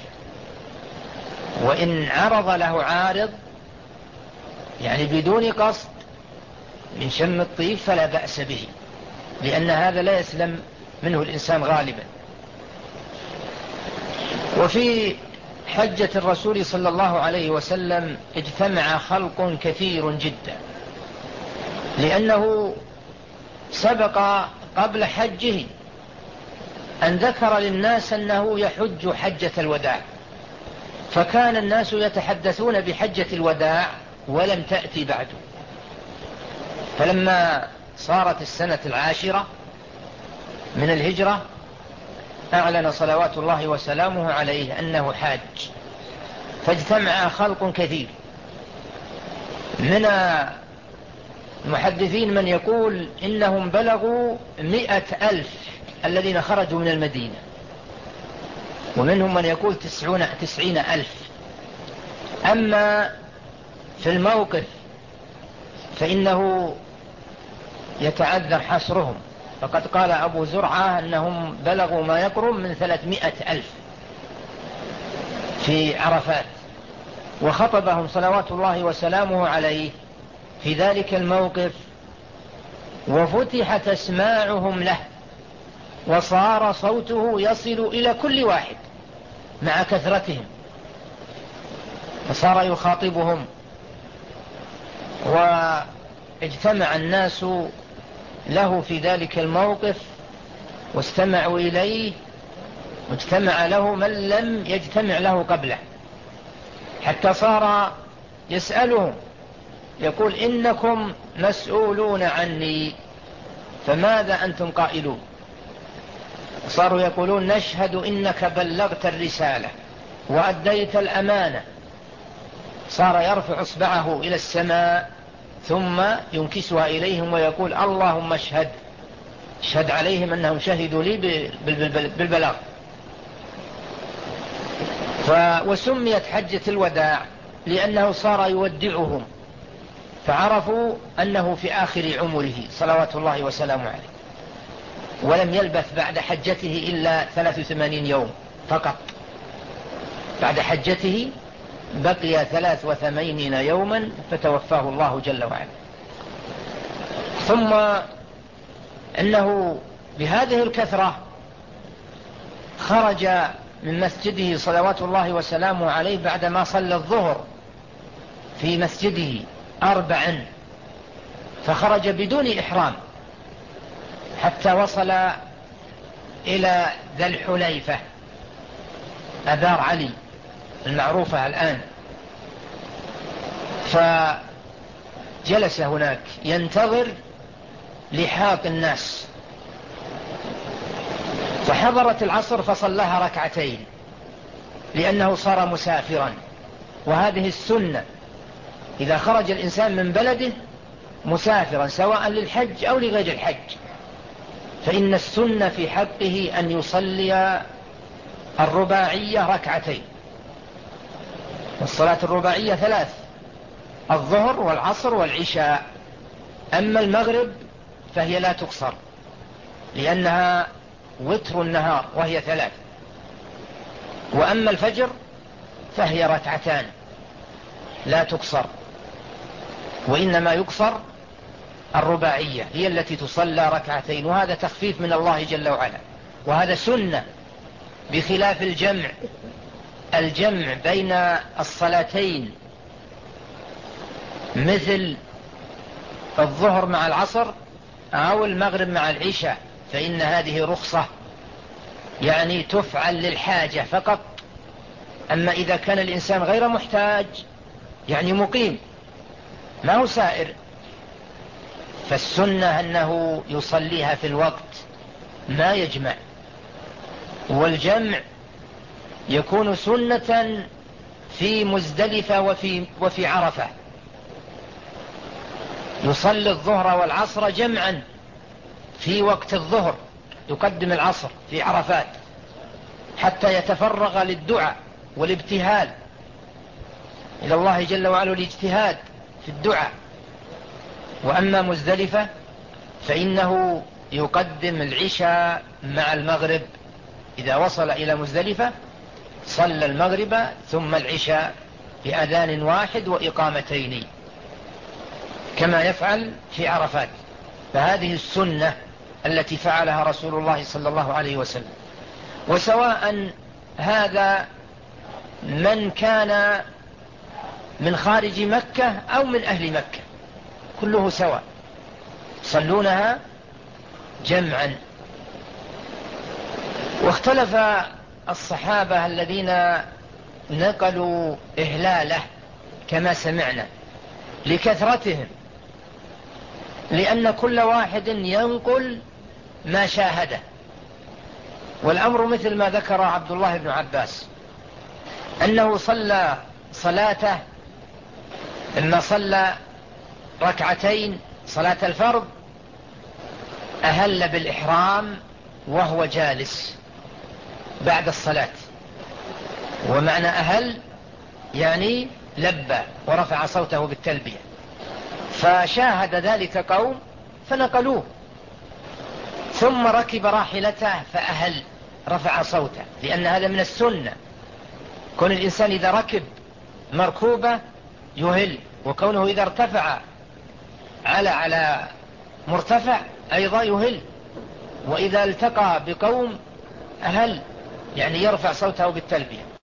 وإن عرض له عارض يعني بدون قصد من شم الطيب فلا بأس به، لأن هذا لا يسلم منه الإنسان غالبا. وفي حجة الرسول صلى الله عليه وسلم اجتمع خلق كثير جدا، لأنه سبق قبل حجه أن ذكر للناس أنه يحج حجة الوداع، فكان الناس يتحدثون بحجة الوداع ولم تأتي بعد. فلما صارت السنة العاشرة من الهجرة أعلن صلوات الله وسلامه عليه أنه حاج، فاجتمع خلق كثير. من المحدثين من يقول إنهم بلغوا مئة ألف الذين خرجوا من المدينة، ومنهم من يقول تسعون تسعين ألف. أما في الموقف فإنه يتعذر حصرهم، فقد قال أبو زرعة أنهم بلغوا ما يقرب من ثلاثمائة ألف في عرفات، وخطبهم صلوات الله وسلامه عليه في ذلك الموقف، وفتحت أسماعهم له، وصار صوته يصل إلى كل واحد مع كثرتهم، فصار يخاطبهم. واجتمع الناس له في ذلك الموقف واستمعوا إليه، واجتمع له من لم يجتمع له قبله، حتى صار يسألهم يقول إنكم مسؤولون عني فماذا أنتم قائلون؟ صاروا يقولون نشهد إنك بلغت الرسالة وأديت الأمانة. صار يرفع إصبعه إلى السماء ثم ينكسها إليهم ويقول اللهم اشهد، اشهد عليهم أنهم شهدوا لي بالبلاغ. وسميت حجة الوداع لأنه صار يودعهم، فعرفوا أنه في آخر عمره صلوات الله وسلامه عليه، ولم يلبث بعد حجته إلا ثلاث وثمانين يوم فقط. بعد حجته بقي ثلاث وثمانين يوما فتوفاه الله جل وعلا. ثم أنه بهذه الكثرة خرج من مسجده صلوات الله وسلامه عليه بعدما صلى الظهر في مسجده أربعا، فخرج بدون إحرام حتى وصل إلى ذا الحليفة أبار علي المعروفة الآن، فجلس هناك ينتظر لحاق الناس، فحضرت العصر فصلىها ركعتين لأنه صار مسافرا. وهذه السنة إذا خرج الإنسان من بلده مسافرا سواء للحج أو لغير الحج، فإن السنة في حقه أن يصلي الرباعية ركعتين. والصلاة الرباعية ثلاث: الظهر والعصر والعشاء. أما المغرب فهي لا تقصر لأنها وتر النهار وهي ثلاث. وأما الفجر فهي ركعتان لا تقصر، وإنما يقصر الرباعية هي التي تصلى ركعتين، وهذا تخفيف من الله جل وعلا، وهذا سنة بخلاف الجمع. الجمع بين الصلاتين مثل الظهر مع العصر أو المغرب مع العشاء فإن هذه رخصة، يعني تفعل للحاجة فقط. أما إذا كان الإنسان غير محتاج يعني مقيم ما هو سائر، فالسنة أنه يصليها في الوقت ما يجمع. والجمع يكون سنة في مزدلفة وفي, وفي عرفة، يصلي الظهر والعصر جمعا في وقت الظهر، يقدم العصر في عرفات حتى يتفرغ للدعاء والابتهال إلى الله جل وعلا، الاجتهاد في الدعاء. وأما مزدلفة فإنه يقدم العشاء مع المغرب، إذا وصل إلى مزدلفة صلى المغرب ثم العشاء بأذان واحد وإقامتين كما يفعل في عرفات. فهذه السنة التي فعلها رسول الله صلى الله عليه وسلم. وسواء هذا من كان من خارج مكة أو من أهل مكة كله سواء، صلونها جمعا. واختلف الصحابة الذين نقلوا إهلاله كما سمعنا لكثرتهم، لأن كل واحد ينقل ما شاهده. والأمر مثل ما ذكر عبد الله بن عباس أنه صلى صلاته لما صلى ركعتين صلاة الفرض أهل بالإحرام وهو جالس بعد الصلاة. ومعنى أهل يعني لبى ورفع صوته بالتلبية، فشاهد ذلك قوم فنقلوه، ثم ركب راحلته فأهل رفع صوته، لأن هذا من السنة. كون الإنسان إذا ركب مركوبة يهل، وكونه إذا ارتفع على على مرتفع أيضا يهل، وإذا التقى بقوم أهل يعني يرفع صوته بالتلبية.